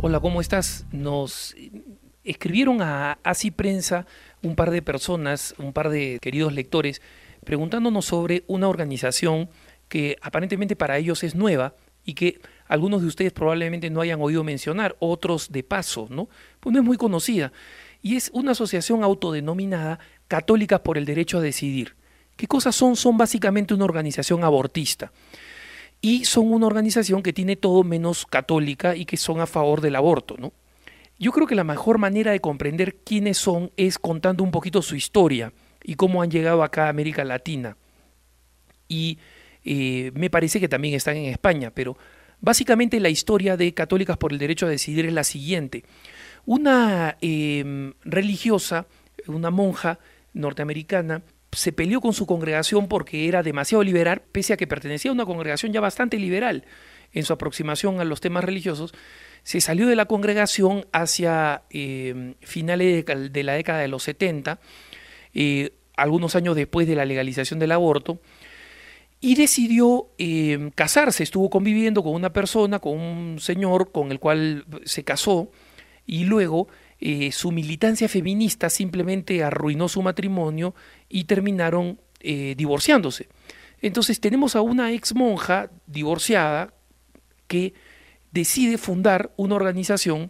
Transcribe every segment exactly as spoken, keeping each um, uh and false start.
Hola, ¿cómo estás? Nos escribieron a Así Prensa un par de personas, un par de queridos lectores, preguntándonos sobre una organización que aparentemente para ellos es nueva y que algunos de ustedes probablemente no hayan oído mencionar, otros de paso, ¿no? Pues no es muy conocida. Y es una asociación autodenominada Católicas por el Derecho a Decidir. ¿Qué cosas son? Son básicamente una organización abortista y son una organización que tiene todo menos católica y que son a favor del aborto, ¿no? Yo creo que la mejor manera de comprender quiénes son es contando un poquito su historia y cómo han llegado acá a América Latina. Y eh, me parece que también están en España, pero básicamente la historia de Católicas por el Derecho a Decidir es la siguiente. Una eh, religiosa, una monja norteamericana, se peleó con su congregación porque era demasiado liberal, pese a que pertenecía a una congregación ya bastante liberal en su aproximación a los temas religiosos. Se salió de la congregación hacia eh, finales de, de la década de los setenta, eh, algunos años después de la legalización del aborto, y decidió eh, casarse. Estuvo conviviendo con una persona, con un señor con el cual se casó, y luego eh, su militancia feminista simplemente arruinó su matrimonio y terminaron eh, divorciándose. Entonces tenemos a una ex monja divorciada que decide fundar una organización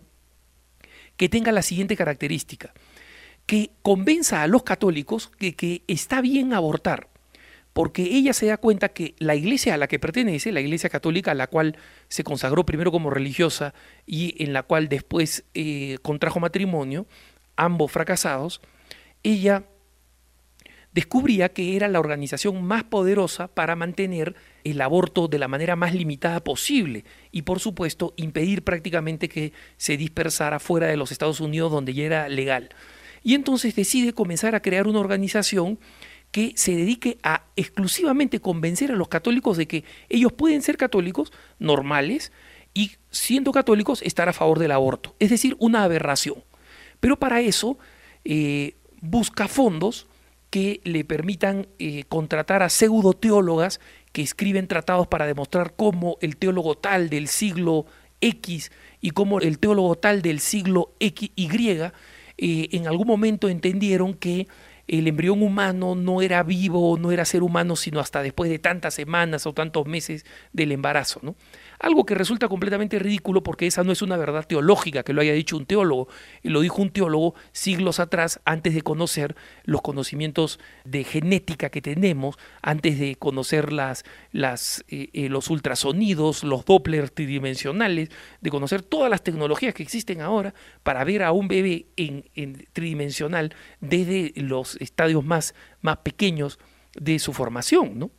que tenga la siguiente característica: que convenza a los católicos de que está bien abortar, porque ella se da cuenta que la iglesia a la que pertenece, la iglesia católica a la cual se consagró primero como religiosa y en la cual después eh, contrajo matrimonio, ambos fracasados, ella descubría que era la organización más poderosa para mantener el aborto de la manera más limitada posible y, por supuesto, impedir prácticamente que se dispersara fuera de los Estados Unidos, donde ya era legal. Y entonces decide comenzar a crear una organización que se dedique a exclusivamente convencer a los católicos de que ellos pueden ser católicos normales y, siendo católicos, estar a favor del aborto. Es decir, una aberración. Pero para eso eh, busca fondos que le permitan eh, contratar a pseudoteólogas que escriben tratados para demostrar cómo el teólogo tal del siglo X y cómo el teólogo tal del siglo X Y eh, en algún momento entendieron que el embrión humano no era vivo, no era ser humano, sino hasta después de tantas semanas o tantos meses del embarazo, ¿no? Algo que resulta completamente ridículo, porque esa no es una verdad teológica que lo haya dicho un teólogo, lo dijo un teólogo siglos atrás, antes de conocer los conocimientos de genética que tenemos, antes de conocer las, las, eh, eh, los ultrasonidos, los Doppler tridimensionales, de conocer todas las tecnologías que existen ahora para ver a un bebé en, en tridimensional desde los estadios más, más pequeños de su formación, ¿no?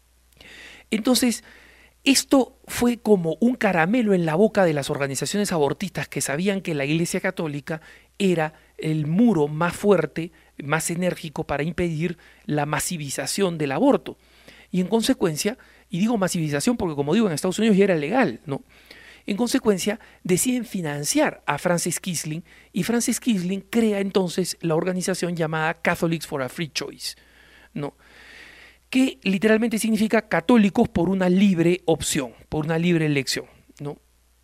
Entonces, esto fue como un caramelo en la boca de las organizaciones abortistas, que sabían que la Iglesia Católica era el muro más fuerte, más enérgico para impedir la masivización del aborto. Y en consecuencia, y digo masivización porque, como digo, en Estados Unidos ya era legal, ¿no? En consecuencia, deciden financiar a Frances Kissling, y Frances Kissling crea entonces la organización llamada Catholics for a Free Choice, ¿no?, que literalmente significa católicos por una libre opción, por una libre elección, ¿no?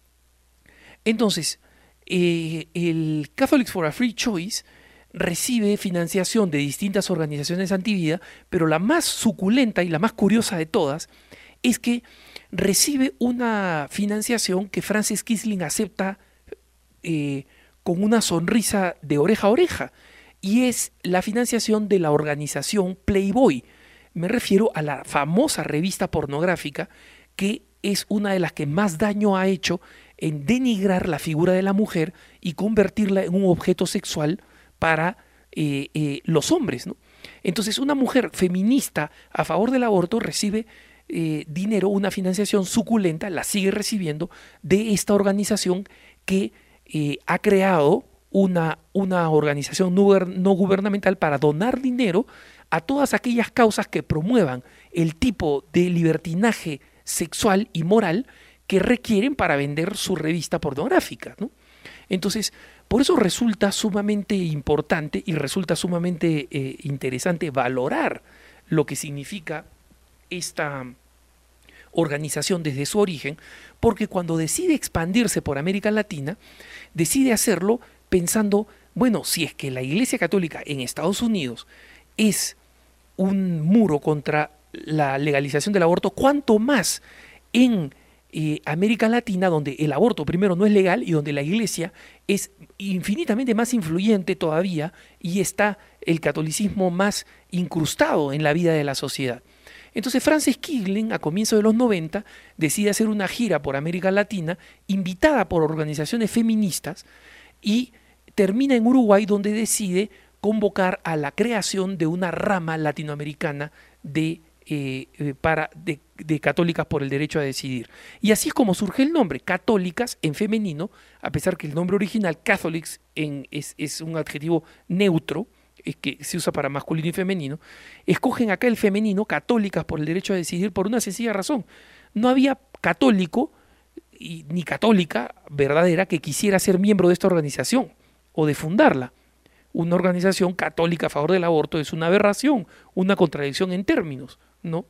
Entonces, eh, el Catholics for a Free Choice recibe financiación de distintas organizaciones antivida, pero la más suculenta y la más curiosa de todas es que recibe una financiación que Frances Kissling acepta eh, con una sonrisa de oreja a oreja, y es la financiación de la organización Playboy. Me refiero a la famosa revista pornográfica que es una de las que más daño ha hecho en denigrar la figura de la mujer y convertirla en un objeto sexual para eh, eh, los hombres, ¿no? Entonces, una mujer feminista a favor del aborto recibe eh, dinero, una financiación suculenta, la sigue recibiendo de esta organización que eh, ha creado una, una organización no, no gubernamental para donar dinero a todas aquellas causas que promuevan el tipo de libertinaje sexual y moral que requieren para vender su revista pornográfica, ¿no? Entonces, por eso resulta sumamente importante y resulta sumamente eh, interesante valorar lo que significa esta organización desde su origen, porque cuando decide expandirse por América Latina, decide hacerlo pensando, bueno, si es que la Iglesia Católica en Estados Unidos es un muro contra la legalización del aborto, ¿cuánto más en eh, América Latina, donde el aborto primero no es legal y donde la Iglesia es infinitamente más influyente todavía y está el catolicismo más incrustado en la vida de la sociedad? Entonces Frances Kiglin, a comienzos de los noventa, decide hacer una gira por América Latina, invitada por organizaciones feministas, y termina en Uruguay, donde decide convocar a la creación de una rama latinoamericana de, eh, para, de, de Católicas por el Derecho a Decidir. Y así es como surge el nombre, Católicas en femenino, a pesar que el nombre original, Catholics, en, es, es un adjetivo neutro, es que se usa para masculino y femenino. Escogen acá el femenino, Católicas por el Derecho a Decidir, por una sencilla razón. No había católico y, ni católica verdadera que quisiera ser miembro de esta organización o de fundarla. Una organización católica a favor del aborto es una aberración, una contradicción en términos, ¿no?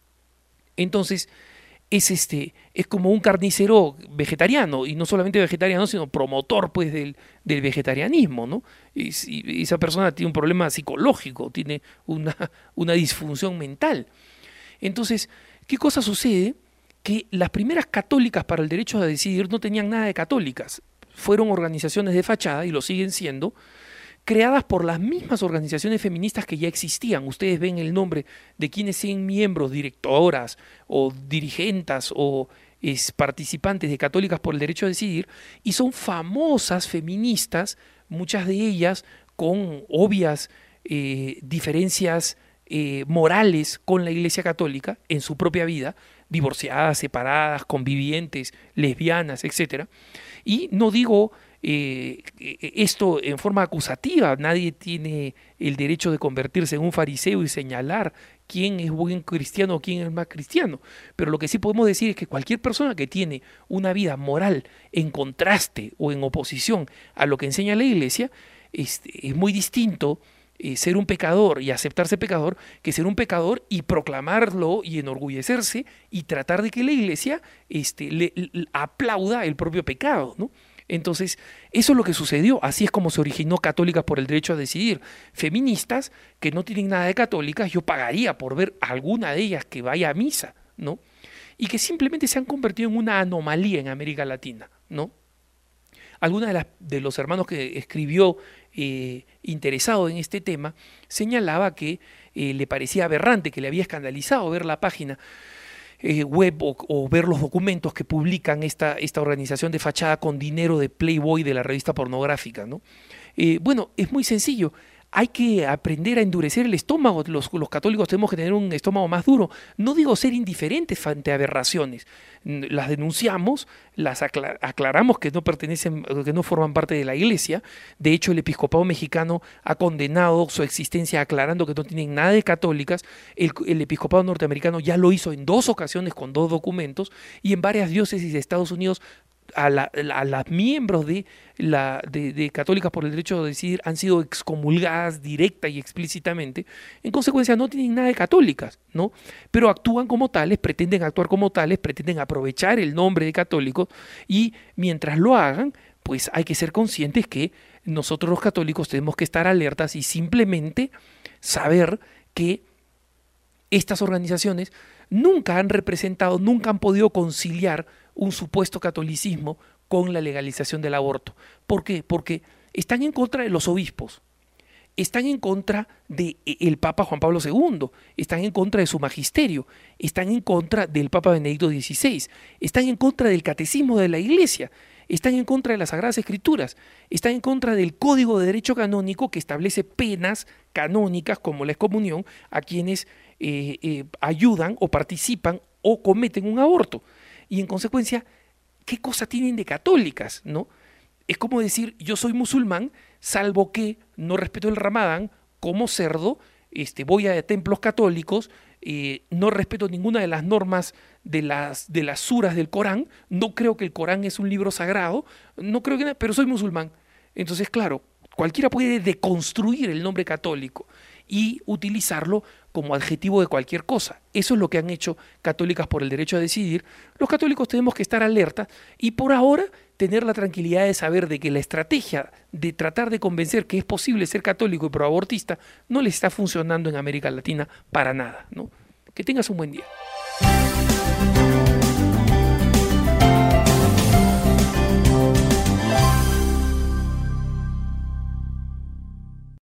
Entonces, es, este, es como un carnicero vegetariano, y no solamente vegetariano, sino promotor pues, del, del vegetarianismo, ¿no? Y, y esa persona tiene un problema psicológico, tiene una, una disfunción mental. Entonces, ¿qué cosa sucede? Que las primeras católicas para el derecho a decidir no tenían nada de católicas, fueron organizaciones de fachada, y lo siguen siendo, creadas por las mismas organizaciones feministas que ya existían. Ustedes ven el nombre de quienes sean miembros, directoras o dirigentas o es, participantes de Católicas por el Derecho a Decidir, y son famosas feministas, muchas de ellas con obvias eh, diferencias eh, morales con la Iglesia Católica en su propia vida, divorciadas, separadas, convivientes, lesbianas, etcétera. Y no digo Eh, esto en forma acusativa, nadie tiene el derecho de convertirse en un fariseo y señalar quién es buen cristiano o quién es más cristiano, pero lo que sí podemos decir es que cualquier persona que tiene una vida moral en contraste o en oposición a lo que enseña la Iglesia, es, es muy distinto eh, ser un pecador y aceptarse pecador que ser un pecador y proclamarlo y enorgullecerse y tratar de que la Iglesia este, le, le aplauda el propio pecado, ¿no? Entonces, eso es lo que sucedió, así es como se originó Católicas por el Derecho a Decidir. Feministas que no tienen nada de católicas, yo pagaría por ver a alguna de ellas que vaya a misa, ¿no? Y que simplemente se han convertido en una anomalía en América Latina, ¿no? Alguna de, las, de los hermanos que escribió eh, interesado en este tema señalaba que eh, le parecía aberrante, que le había escandalizado ver la página Eh, web o, o ver los documentos que publican esta, esta organización de fachada con dinero de Playboy, de la revista pornográfica, ¿no? Eh, bueno, es muy sencillo. Hay que aprender a endurecer el estómago. Los, los católicos tenemos que tener un estómago más duro. No digo ser indiferentes frente a aberraciones. Las denunciamos, las aclar aclaramos que no pertenecen, que no forman parte de la Iglesia. De hecho, el episcopado mexicano ha condenado su existencia aclarando que no tienen nada de católicas. El, el episcopado norteamericano ya lo hizo en dos ocasiones con dos documentos, y en varias diócesis de Estados Unidos a, la, a las miembros de, la, de, de Católicas por el Derecho a Decidir han sido excomulgadas directa y explícitamente. En consecuencia, no tienen nada de católicas, ¿no? Pero actúan como tales, pretenden actuar como tales, pretenden aprovechar el nombre de católicos, y mientras lo hagan, pues hay que ser conscientes que nosotros los católicos tenemos que estar alertas y simplemente saber que estas organizaciones nunca han representado, nunca han podido conciliar un supuesto catolicismo con la legalización del aborto. ¿Por qué? Porque están en contra de los obispos, están en contra del Papa Juan Pablo segundo, están en contra de su magisterio, están en contra del Papa Benedicto dieciséis, están en contra del catecismo de la Iglesia, están en contra de las Sagradas Escrituras, están en contra del Código de Derecho Canónico que establece penas canónicas como la excomunión a quienes eh, eh, ayudan o participan o cometen un aborto. Y en consecuencia, ¿qué cosa tienen de católicas, no? Es como decir, yo soy musulmán, salvo que no respeto el Ramadán, como cerdo, este, voy a templos católicos, eh, no respeto ninguna de las normas de las, de las suras del Corán, no creo que el Corán es un libro sagrado, no creo que nada, pero soy musulmán. Entonces, claro, cualquiera puede deconstruir el nombre católico y utilizarlo como adjetivo de cualquier cosa. Eso es lo que han hecho Católicas por el Derecho a Decidir. Los católicos tenemos que estar alerta y por ahora tener la tranquilidad de saber de que la estrategia de tratar de convencer que es posible ser católico y proabortista no le está funcionando en América Latina para nada, ¿no? Que tengas un buen día.